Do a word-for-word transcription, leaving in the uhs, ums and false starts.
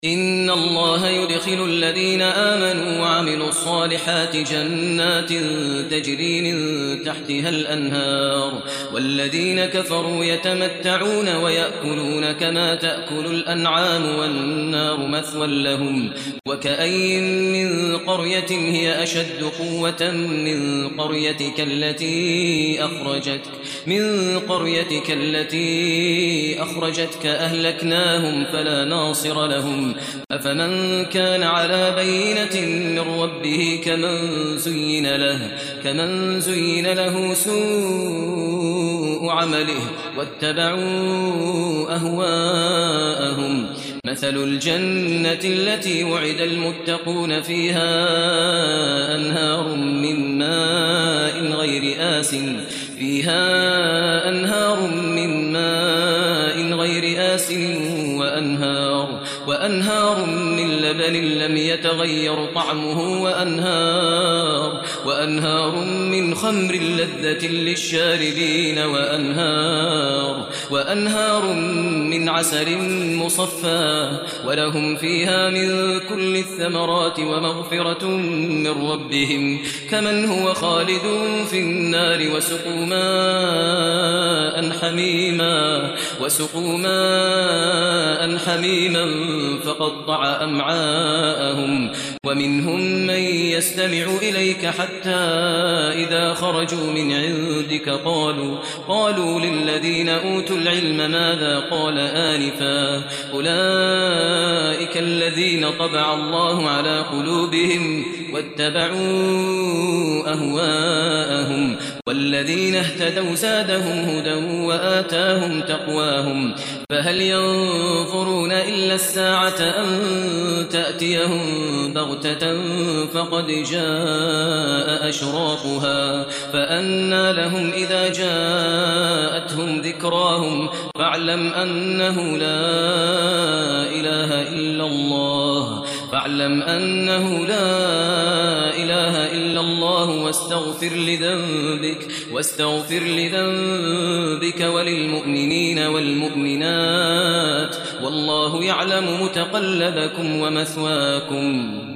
إن الله يدخل الذين آمنوا وعملوا الصالحات جنات تجري من تحتها الأنهار والذين كفروا يتمتعون ويأكلون كما تأكل الأنعام والنار مثوى لهم وكأين من قرية هي أشد قوة من قريتك التي أخرجتك من قريتك التي أخرجتك أهلكناهم فلا ناصر لهم أفمن كان على بينة من ربه كمن زين له كمن زين له سوء عمله واتبعوا أهواءهم مثل الجنة التي وعد المتقون فيها أنهار من ماء غير آسٍ فيها أنهار من ماء غير آسٍ وأنهار وأنهار من لبن لم يتغير طعمه وأنهار وأنهار من خمر لذة للشاربين وأنهار وأنهار من عسل مصفى ولهم فيها من كل الثمرات ومغفرة من ربهم كمن هو خالد في النار وسقوا ماء حميما وسقوا ماء حميما فقطع أمعاءهم ومنهم من يستمع إليك حتى إذا خرجوا من عندك قالوا قالوا للذين أوتوا العلم ماذا قال آنفا أولئك الذين طبع الله على قلوبهم واتبعوا أهواءهم والذين اهتدوا زادهم هدى وآتاهم تقواهم فهل ينظرون إلا الساعة أن تأتيهم بغتة فقد جاء أشراطها فأنى لهم إذا جاءتهم ذكراهم فاعلم أنه لا إله إلا الله فاعلم أنه لا إله إلا الله واستغفر لذنبك واستغفر لذنبك وللمؤمنين والمؤمنات والله يعلم متقلبكم ومثواكم